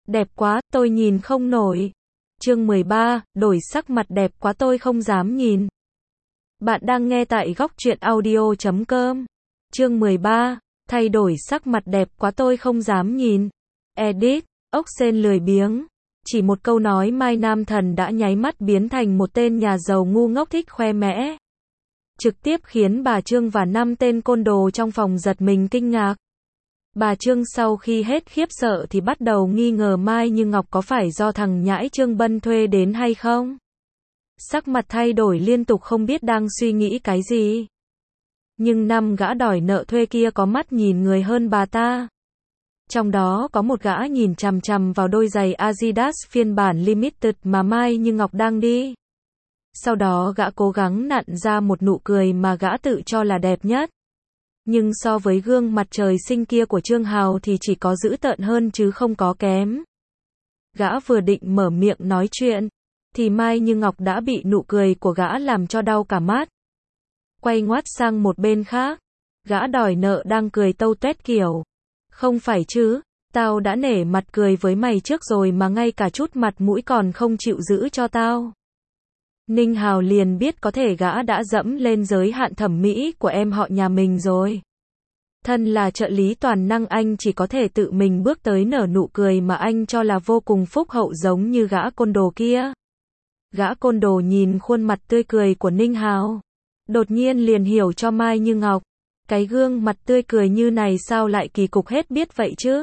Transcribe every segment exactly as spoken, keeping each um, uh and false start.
Đẹp quá, tôi nhìn không nổi. Chương mười ba, đổi sắc mặt đẹp quá tôi không dám nhìn. Bạn đang nghe tại góc truyện audio chấm com. Chương mười ba, thay đổi sắc mặt đẹp quá tôi không dám nhìn. Edit, ốc sên lười biếng. Chỉ một câu nói Mai Nam Thần đã nháy mắt biến thành một tên nhà giàu ngu ngốc thích khoe mẽ. Trực tiếp khiến bà Trương và năm tên côn đồ trong phòng giật mình kinh ngạc. Bà Trương sau khi hết khiếp sợ thì bắt đầu nghi ngờ Mai Như Ngọc có phải do thằng nhãi Trương Bân thuê đến hay không. Sắc mặt thay đổi liên tục không biết đang suy nghĩ cái gì. Nhưng năm gã đòi nợ thuê kia có mắt nhìn người hơn bà ta. Trong đó có một gã nhìn chằm chằm vào đôi giày Adidas phiên bản Limited mà Mai Như Ngọc đang đi. Sau đó gã cố gắng nặn ra một nụ cười mà gã tự cho là đẹp nhất. Nhưng so với gương mặt trời sinh kia của Trương Hào thì chỉ có dữ tợn hơn chứ không có kém. Gã vừa định mở miệng nói chuyện, thì Mai Như Ngọc đã bị nụ cười của gã làm cho đau cả mắt. Quay ngoắt sang một bên khác, gã đòi nợ đang cười tâu tuét kiểu. Không phải chứ, tao đã nể mặt cười với mày trước rồi mà ngay cả chút mặt mũi còn không chịu giữ cho tao. Ninh Hào liền biết có thể gã đã dẫm lên giới hạn thẩm mỹ của em họ nhà mình rồi. Thân là trợ lý toàn năng anh chỉ có thể tự mình bước tới nở nụ cười mà anh cho là vô cùng phúc hậu giống như gã côn đồ kia. Gã côn đồ nhìn khuôn mặt tươi cười của Ninh Hào. Đột nhiên liền hiểu cho Mai Như Ngọc. Cái gương mặt tươi cười như này sao lại kỳ cục hết biết vậy chứ?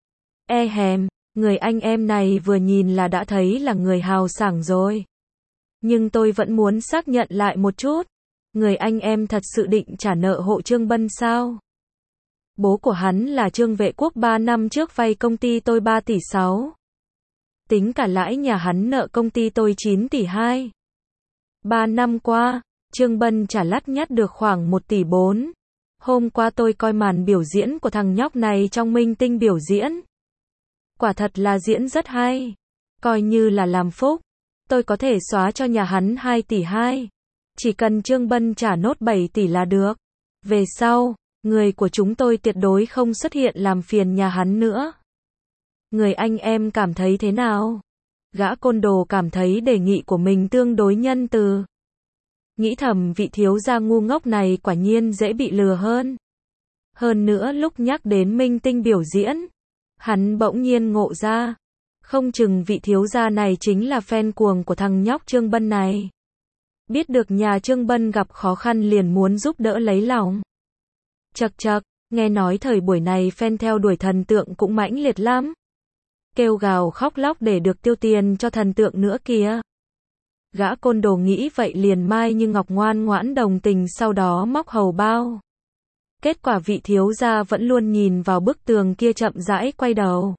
E hèm, người anh em này vừa nhìn là đã thấy là người hào sảng rồi. Nhưng tôi vẫn muốn xác nhận lại một chút. Người anh em thật sự định trả nợ hộ Trương Bân sao? Bố của hắn là Trương Vệ Quốc ba năm trước vay công ty tôi ba tỷ sáu. Tính cả lãi nhà hắn nợ công ty tôi chín tỷ hai. ba năm qua, Trương Bân trả lắt nhắt được khoảng một tỷ bốn. Hôm qua tôi coi màn biểu diễn của thằng nhóc này trong Minh Tinh biểu diễn. Quả thật là diễn rất hay. Coi như là làm phúc. Tôi có thể xóa cho nhà hắn hai tỷ hai. Chỉ cần Trương Bân trả nốt bảy tỷ là được. Về sau, người của chúng tôi tuyệt đối không xuất hiện làm phiền nhà hắn nữa. Người anh em cảm thấy thế nào? Gã côn đồ cảm thấy đề nghị của mình tương đối nhân từ. Nghĩ thầm vị thiếu gia ngu ngốc này quả nhiên dễ bị lừa hơn. Hơn nữa lúc nhắc đến Minh Tinh biểu diễn, hắn bỗng nhiên ngộ ra. Không chừng vị thiếu gia này chính là fan cuồng của thằng nhóc Trương Bân này. Biết được nhà Trương Bân gặp khó khăn liền muốn giúp đỡ lấy lòng. Chậc chậc, nghe nói thời buổi này fan theo đuổi thần tượng cũng mãnh liệt lắm. Kêu gào khóc lóc để được tiêu tiền cho thần tượng nữa kìa. Gã côn đồ nghĩ vậy liền Mai Như Ngọc ngoan ngoãn đồng tình sau đó móc hầu bao. Kết quả vị thiếu gia vẫn luôn nhìn vào bức tường kia chậm rãi quay đầu.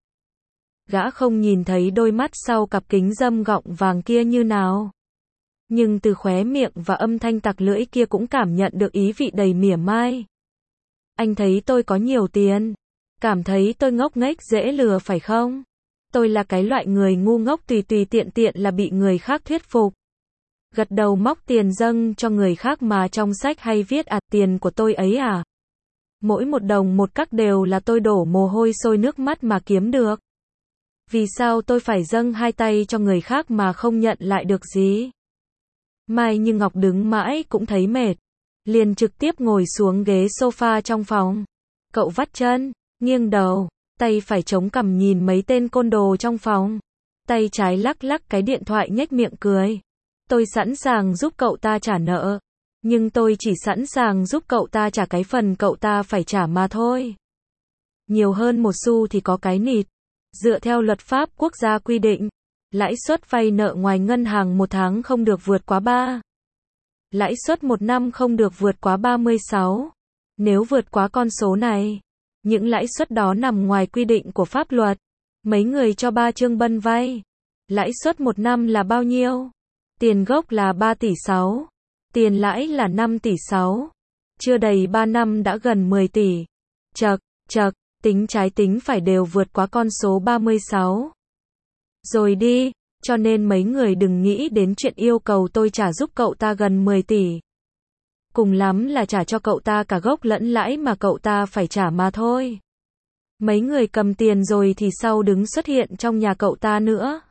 Gã không nhìn thấy đôi mắt sau cặp kính râm gọng vàng kia như nào. Nhưng từ khóe miệng và âm thanh tặc lưỡi kia cũng cảm nhận được ý vị đầy mỉa mai. Anh thấy tôi có nhiều tiền. Cảm thấy tôi ngốc nghếch dễ lừa phải không? Tôi là cái loại người ngu ngốc tùy tùy tiện tiện là bị người khác thuyết phục. Gật đầu móc tiền dâng cho người khác mà trong sách hay viết ạt tiền của tôi ấy à? Mỗi một đồng một cắc đều là tôi đổ mồ hôi sôi nước mắt mà kiếm được. Vì sao tôi phải dâng hai tay cho người khác mà không nhận lại được gì? Mai Như Ngọc đứng mãi cũng thấy mệt. Liền trực tiếp ngồi xuống ghế sofa trong phòng. Cậu vắt chân, nghiêng đầu, tay phải chống cằm nhìn mấy tên côn đồ trong phòng. Tay trái lắc lắc cái điện thoại nhếch miệng cười. Tôi sẵn sàng giúp cậu ta trả nợ. Nhưng tôi chỉ sẵn sàng giúp cậu ta trả cái phần cậu ta phải trả mà thôi. Nhiều hơn một xu thì có cái nịt. Dựa theo luật pháp quốc gia quy định, lãi suất vay nợ ngoài ngân hàng một tháng không được vượt quá ba. Lãi suất một năm không được vượt quá ba mươi sáu. Nếu vượt quá con số này, những lãi suất đó nằm ngoài quy định của pháp luật. Mấy người cho ba Trương Bân vay. Lãi suất một năm là bao nhiêu? Tiền gốc là ba tỷ sáu. Tiền lãi là năm tỷ sáu. Chưa đầy ba năm đã gần mười tỷ. Chậc, chậc, tính trái tính phải đều vượt quá con số ba mươi sáu. Rồi đi, cho nên mấy người đừng nghĩ đến chuyện yêu cầu tôi trả giúp cậu ta gần mười tỷ. Cùng lắm là trả cho cậu ta cả gốc lẫn lãi mà cậu ta phải trả mà thôi. Mấy người cầm tiền rồi thì sau đứng xuất hiện trong nhà cậu ta nữa.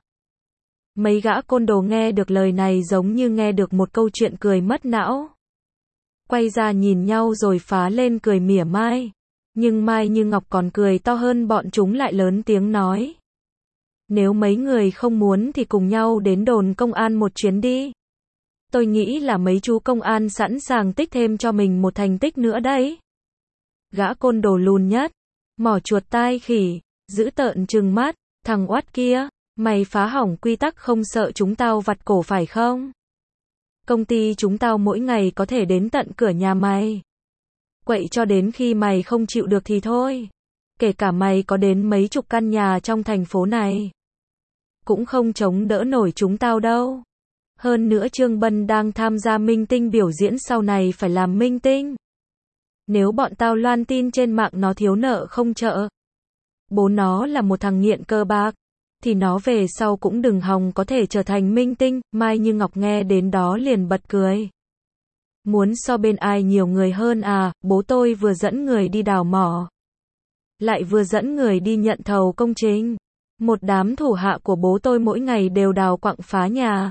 Mấy gã côn đồ nghe được lời này giống như nghe được một câu chuyện cười mất não. Quay ra nhìn nhau rồi phá lên cười mỉa mai. Nhưng Mai Như Ngọc còn cười to hơn bọn chúng lại lớn tiếng nói. Nếu mấy người không muốn thì cùng nhau đến đồn công an một chuyến đi. Tôi nghĩ là mấy chú công an sẵn sàng tích thêm cho mình một thành tích nữa đấy. Gã côn đồ lùn nhất, mỏ chuột tai khỉ, giữ tợn trừng mắt, thằng oát kia, mày phá hỏng quy tắc không sợ chúng tao vặt cổ phải không? Công ty chúng tao mỗi ngày có thể đến tận cửa nhà mày. Quậy cho đến khi mày không chịu được thì thôi. Kể cả mày có đến mấy chục căn nhà trong thành phố này, cũng không chống đỡ nổi chúng tao đâu. Hơn nữa Trương Bân đang tham gia minh tinh biểu diễn sau này phải làm minh tinh. Nếu bọn tao loan tin trên mạng nó thiếu nợ không trợ, bố nó là một thằng nghiện cờ bạc, thì nó về sau cũng đừng hòng có thể trở thành minh tinh. Mai Như Ngọc nghe đến đó liền bật cười. Muốn so bên ai nhiều người hơn à, bố tôi vừa dẫn người đi đào mỏ, lại vừa dẫn người đi nhận thầu công trình. Một đám thủ hạ của bố tôi mỗi ngày đều đào quặng phá nhà.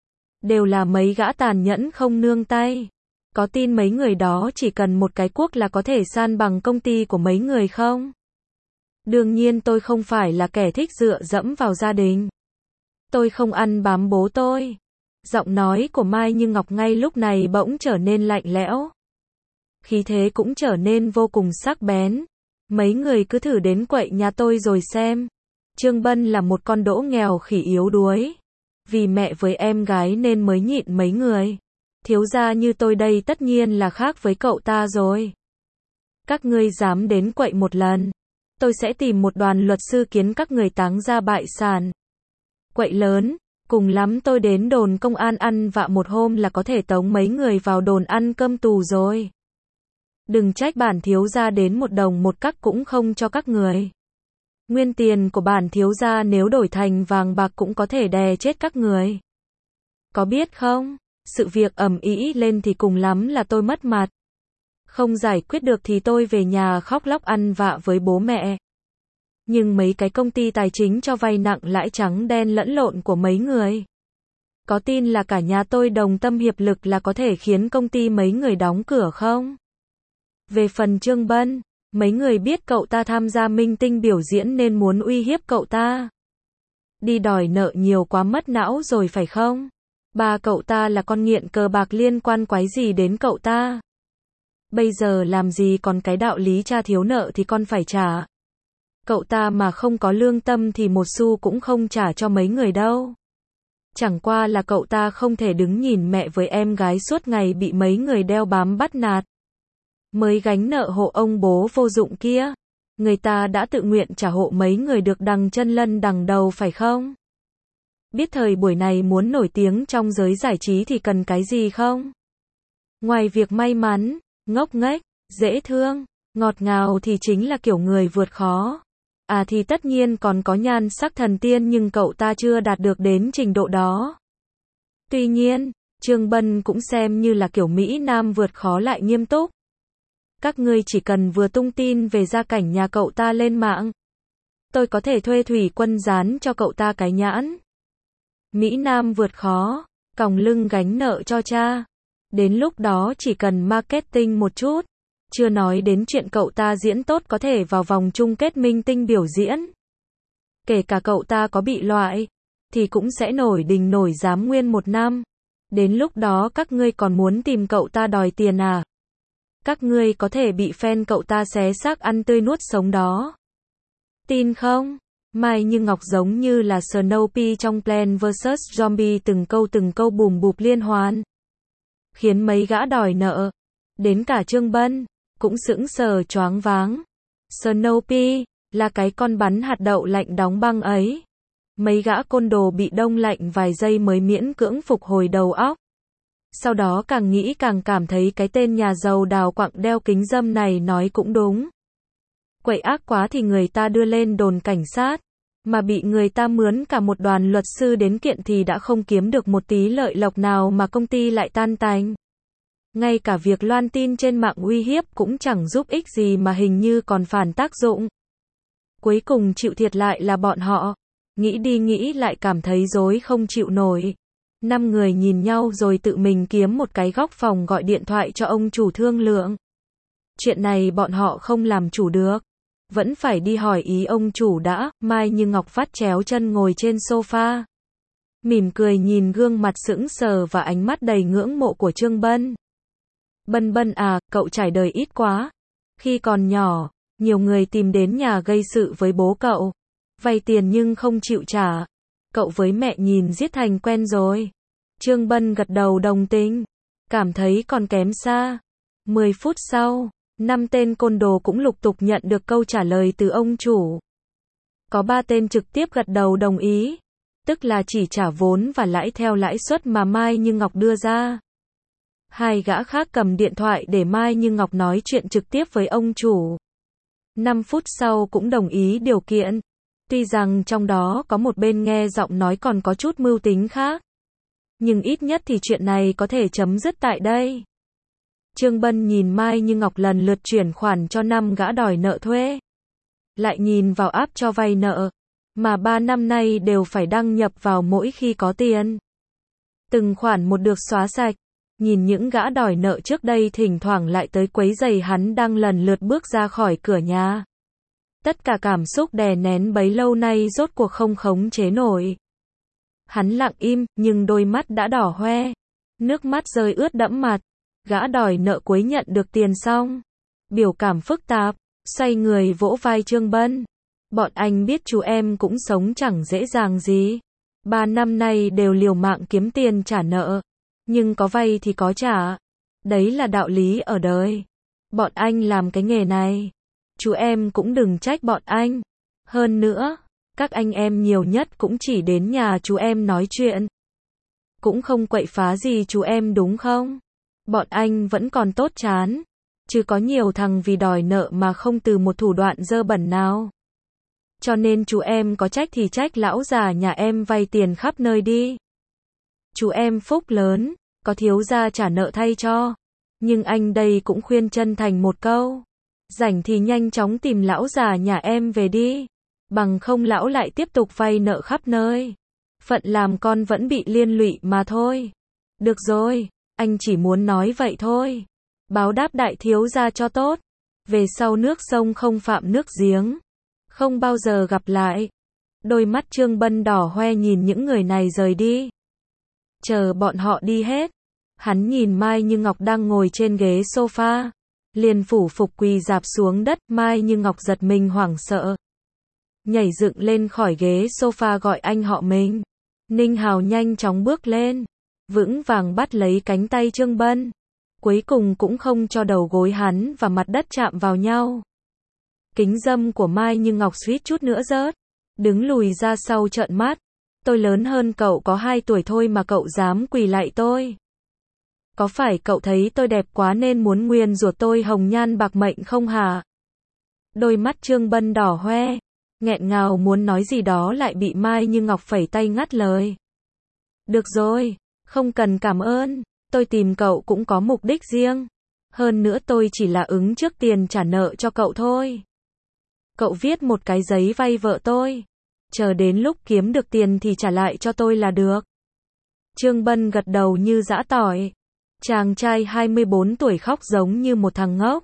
Đều là mấy gã tàn nhẫn không nương tay. Có tin mấy người đó chỉ cần một cái cuốc là có thể san bằng công ty của mấy người không? Đương nhiên tôi không phải là kẻ thích dựa dẫm vào gia đình. Tôi không ăn bám bố tôi. Giọng nói của Mai Như Ngọc ngay lúc này bỗng trở nên lạnh lẽo. Khí thế cũng trở nên vô cùng sắc bén. Mấy người cứ thử đến quậy nhà tôi rồi xem. Trương Bân là một con đỗ nghèo khỉ yếu đuối. Vì mẹ với em gái nên mới nhịn mấy người. Thiếu gia như tôi đây tất nhiên là khác với cậu ta rồi. Các ngươi dám đến quậy một lần, tôi sẽ tìm một đoàn luật sư kiến các người táng ra bại sản. Quậy lớn, cùng lắm tôi đến đồn công an ăn vạ một hôm là có thể tống mấy người vào đồn ăn cơm tù rồi. Đừng trách bản thiếu gia đến một đồng một cắc cũng không cho các người. Nguyên tiền của bản thiếu gia nếu đổi thành vàng bạc cũng có thể đè chết các người. Có biết không, sự việc ầm ĩ lên thì cùng lắm là tôi mất mặt. Không giải quyết được thì tôi về nhà khóc lóc ăn vạ với bố mẹ. Nhưng mấy cái công ty tài chính cho vay nặng lãi trắng đen lẫn lộn của mấy người, có tin là cả nhà tôi đồng tâm hiệp lực là có thể khiến công ty mấy người đóng cửa không? Về phần Trương Bân, mấy người biết cậu ta tham gia minh tinh biểu diễn nên muốn uy hiếp cậu ta. Đi đòi nợ nhiều quá mất não rồi phải không? Ba cậu ta là con nghiện cờ bạc liên quan quái gì đến cậu ta? Bây giờ làm gì còn cái đạo lý cha thiếu nợ thì con phải trả. Cậu ta mà không có lương tâm thì một xu cũng không trả cho mấy người đâu. Chẳng qua là cậu ta không thể đứng nhìn mẹ với em gái suốt ngày bị mấy người đeo bám bắt nạt, mới gánh nợ hộ ông bố vô dụng kia. Người ta đã tự nguyện trả hộ mấy người được đằng chân lân đằng đầu phải không? Biết thời buổi này muốn nổi tiếng trong giới giải trí thì cần cái gì không? Ngoài việc may mắn, ngốc nghếch, dễ thương, ngọt ngào thì chính là kiểu người vượt khó. À thì tất nhiên còn có nhan sắc thần tiên nhưng cậu ta chưa đạt được đến trình độ đó. Tuy nhiên, Trương Bân cũng xem như là kiểu Mỹ Nam vượt khó lại nghiêm túc. Các ngươi chỉ cần vừa tung tin về gia cảnh nhà cậu ta lên mạng, tôi có thể thuê thủy quân dán cho cậu ta cái nhãn. Mỹ Nam vượt khó, còng lưng gánh nợ cho cha. Đến lúc đó chỉ cần marketing một chút, chưa nói đến chuyện cậu ta diễn tốt có thể vào vòng chung kết minh tinh biểu diễn. Kể cả cậu ta có bị loại, thì cũng sẽ nổi đình nổi giám nguyên một năm. Đến lúc đó các ngươi còn muốn tìm cậu ta đòi tiền à? Các ngươi có thể bị fan cậu ta xé xác ăn tươi nuốt sống đó. Tin không? Mai Như Ngọc giống như là Snoopy trong Plants versus. Zombie từng câu từng câu bùm bụp liên hoàn, khiến mấy gã đòi nợ, đến cả Trương Bân, cũng sững sờ choáng váng. Snoopy, là cái con bắn hạt đậu lạnh đóng băng ấy. Mấy gã côn đồ bị đông lạnh vài giây mới miễn cưỡng phục hồi đầu óc. Sau đó càng nghĩ càng cảm thấy cái tên nhà giàu đào quặng đeo kính râm này nói cũng đúng. Quậy ác quá thì người ta đưa lên đồn cảnh sát, mà bị người ta mướn cả một đoàn luật sư đến kiện thì đã không kiếm được một tí lợi lộc nào mà công ty lại tan tành. Ngay cả việc loan tin trên mạng uy hiếp cũng chẳng giúp ích gì mà hình như còn phản tác dụng. Cuối cùng chịu thiệt lại là bọn họ. Nghĩ đi nghĩ lại cảm thấy dối không chịu nổi. Năm người nhìn nhau rồi tự mình kiếm một cái góc phòng gọi điện thoại cho ông chủ thương lượng. Chuyện này bọn họ không làm chủ được. Vẫn phải đi hỏi ý ông chủ đã. Mai Như Ngọc vắt chéo chân ngồi trên sofa. Mỉm cười nhìn gương mặt sững sờ và ánh mắt đầy ngưỡng mộ của Trương Bân. Bân Bân à, cậu trải đời ít quá. Khi còn nhỏ, nhiều người tìm đến nhà gây sự với bố cậu. Vay tiền nhưng không chịu trả. Cậu với mẹ nhìn giết thành quen rồi. Trương Bân gật đầu đồng tình. Cảm thấy còn kém xa. Mười phút sau, năm tên côn đồ cũng lục tục nhận được câu trả lời từ ông chủ. Có ba tên trực tiếp gật đầu đồng ý. Tức là chỉ trả vốn và lãi theo lãi suất mà Mai Như Ngọc đưa ra. Hai gã khác cầm điện thoại để Mai Như Ngọc nói chuyện trực tiếp với ông chủ. Năm phút sau cũng đồng ý điều kiện. Tuy rằng trong đó có một bên nghe giọng nói còn có chút mưu tính khác. Nhưng ít nhất thì chuyện này có thể chấm dứt tại đây. Trương Bân nhìn Mai Như Ngọc lần lượt chuyển khoản cho năm gã đòi nợ thuê. Lại nhìn vào app cho vay nợ. Mà ba năm nay đều phải đăng nhập vào mỗi khi có tiền. Từng khoản một được xóa sạch. Nhìn những gã đòi nợ trước đây thỉnh thoảng lại tới quấy rầy hắn đang lần lượt bước ra khỏi cửa nhà. Tất cả cảm xúc đè nén bấy lâu nay rốt cuộc không khống chế nổi. Hắn lặng im, nhưng đôi mắt đã đỏ hoe. Nước mắt rơi ướt đẫm mặt. Gã đòi nợ cuối nhận được tiền xong. Biểu cảm phức tạp, xoay người vỗ vai Trương Bân. Bọn anh biết chú em cũng sống chẳng dễ dàng gì. Ba năm nay đều liều mạng kiếm tiền trả nợ. Nhưng có vay thì có trả. Đấy là đạo lý ở đời. Bọn anh làm cái nghề này. Chú em cũng đừng trách bọn anh. Hơn nữa, các anh em nhiều nhất cũng chỉ đến nhà chú em nói chuyện. Cũng không quậy phá gì chú em đúng không? Bọn anh vẫn còn tốt chán. Chứ có nhiều thằng vì đòi nợ mà không từ một thủ đoạn dơ bẩn nào. Cho nên chú em có trách thì trách lão già nhà em vay tiền khắp nơi đi. Chú em phúc lớn, có thiếu gia trả nợ thay cho. Nhưng anh đây cũng khuyên chân thành một câu. Rảnh thì nhanh chóng tìm lão già nhà em về đi. Bằng không lão lại tiếp tục vay nợ khắp nơi. Phận làm con vẫn bị liên lụy mà thôi. Được rồi, anh chỉ muốn nói vậy thôi. Báo đáp đại thiếu gia cho tốt. Về sau nước sông không phạm nước giếng. Không bao giờ gặp lại. Đôi mắt Trương Bân đỏ hoe nhìn những người này rời đi. Chờ bọn họ đi hết. Hắn nhìn Mai Như Ngọc đang ngồi trên ghế sofa. Liền phủ phục quỳ rạp xuống đất. Mai Như Ngọc giật mình hoảng sợ. Nhảy dựng lên khỏi ghế sofa gọi anh họ mình. Ninh Hào nhanh chóng bước lên. Vững vàng bắt lấy cánh tay Trương Bân. Cuối cùng cũng không cho đầu gối hắn và mặt đất chạm vào nhau. Kính râm của Mai Như Ngọc suýt chút nữa rớt. Đứng lùi ra sau trợn mắt. Tôi lớn hơn cậu có hai tuổi thôi mà cậu dám quỳ lại tôi. Có phải cậu thấy tôi đẹp quá nên muốn nguyền rủa tôi hồng nhan bạc mệnh không hả? Đôi mắt Trương Bân đỏ hoe. Nghẹn ngào muốn nói gì đó lại bị Mai Như Ngọc phẩy tay ngắt lời. Được rồi, không cần cảm ơn. Tôi tìm cậu cũng có mục đích riêng. Hơn nữa tôi chỉ là ứng trước tiền trả nợ cho cậu thôi. Cậu viết một cái giấy vay vợ tôi. Chờ đến lúc kiếm được tiền thì trả lại cho tôi là được. Trương Bân gật đầu như giã tỏi. Chàng trai hai mươi bốn tuổi khóc giống như một thằng ngốc.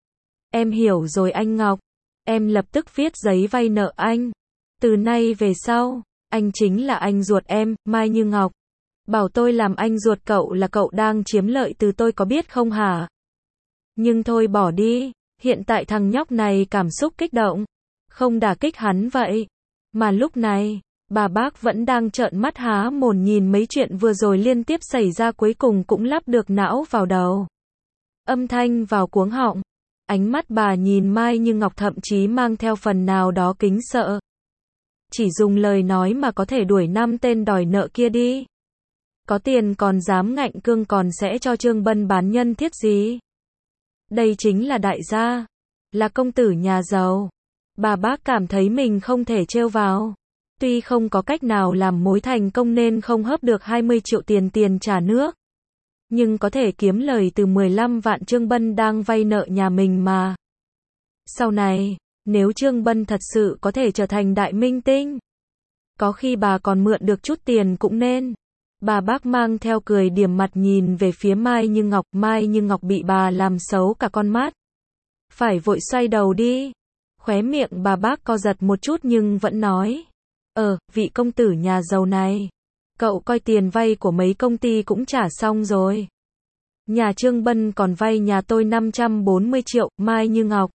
Em hiểu rồi anh Ngọc. Em lập tức viết giấy vay nợ anh. Từ nay về sau, anh chính là anh ruột em, Mai Như Ngọc. Bảo tôi làm anh ruột cậu là cậu đang chiếm lợi từ tôi có biết không hả? Nhưng thôi bỏ đi, hiện tại thằng nhóc này cảm xúc kích động. Không đả kích hắn vậy. Mà lúc này, bà bác vẫn đang trợn mắt há mồm nhìn mấy chuyện vừa rồi liên tiếp xảy ra cuối cùng cũng lắp được não vào đầu. Âm thanh vào cuống họng. Ánh mắt bà nhìn Mai Như Ngọc thậm chí mang theo phần nào đó kính sợ. Chỉ dùng lời nói mà có thể đuổi năm tên đòi nợ kia đi. Có tiền còn dám ngạnh cương còn sẽ cho Trương Bân bán nhân thiết gì? Đây chính là đại gia. Là công tử nhà giàu. Bà bác cảm thấy mình không thể trêu vào. Tuy không có cách nào làm mối thành công nên không hớp được hai mươi triệu tiền tiền trả nước. Nhưng có thể kiếm lời từ mười lăm vạn Trương Bân đang vay nợ nhà mình mà. Sau này, Nếu Trương Bân thật sự có thể trở thành đại minh tinh, có khi bà còn mượn được chút tiền cũng nên. Bà bác mang theo cười điểm mặt nhìn về phía Mai Như Ngọc, Mai Như Ngọc bị bà làm xấu cả con mắt. Phải vội xoay đầu đi. Khóe miệng bà bác co giật một chút nhưng vẫn nói. Ờ, vị công tử nhà giàu này. Cậu coi tiền vay của mấy công ty cũng trả xong rồi. Nhà Trương Bân còn vay nhà tôi năm trăm bốn mươi triệu, Mai Như Ngọc.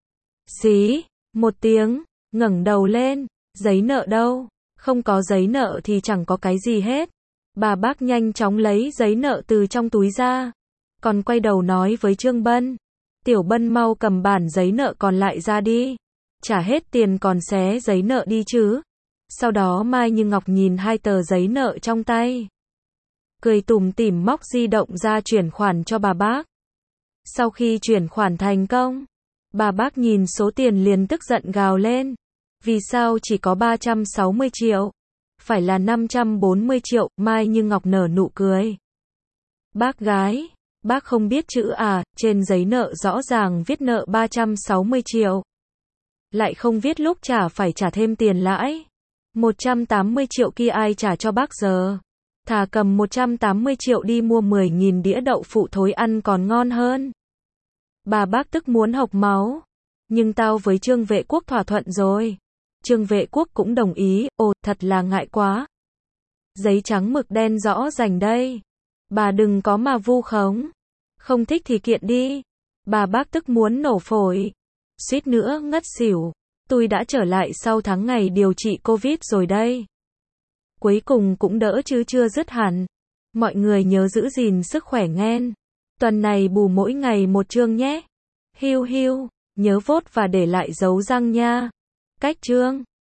Xí, một tiếng, ngẩng đầu lên, giấy nợ đâu? Không có giấy nợ thì chẳng có cái gì hết. Bà bác nhanh chóng lấy giấy nợ từ trong túi ra. Còn quay đầu nói với Trương Bân. Tiểu Bân mau cầm bản giấy nợ còn lại ra đi. Trả hết tiền còn xé giấy nợ đi chứ. Sau đó Mai Như Ngọc nhìn hai tờ giấy nợ trong tay. Cười tủm tỉm móc di động ra chuyển khoản cho bà bác. Sau khi chuyển khoản thành công, bà bác nhìn số tiền liền tức giận gào lên. Vì sao chỉ có ba trăm sáu mươi triệu? Phải là năm trăm bốn mươi triệu, Mai Như Ngọc nở nụ cười. Bác gái, bác không biết chữ à, trên giấy nợ rõ ràng viết nợ ba trăm sáu mươi triệu. Lại không viết lúc trả phải trả thêm tiền lãi. một trăm tám mươi triệu kia ai trả cho bác giờ? Thà cầm một trăm tám mươi triệu đi mua mười nghìn đĩa đậu phụ thối ăn còn ngon hơn. Bà bác tức muốn hộc máu. Nhưng tao với Trương Vệ Quốc thỏa thuận rồi. Trương Vệ Quốc cũng đồng ý, ồ, thật là ngại quá. Giấy trắng mực đen rõ rành đây. Bà đừng có mà vu khống. Không thích thì kiện đi. Bà bác tức muốn nổ phổi. Suýt nữa ngất xỉu. Tôi đã trở lại sau tháng ngày điều trị Covid rồi đây. Cuối cùng cũng đỡ chứ chưa dứt hẳn. Mọi người nhớ giữ gìn sức khỏe nghen. Tuần này bù mỗi ngày một chương nhé. Hiu hiu, nhớ vote và để lại dấu răng nha. Cách chương.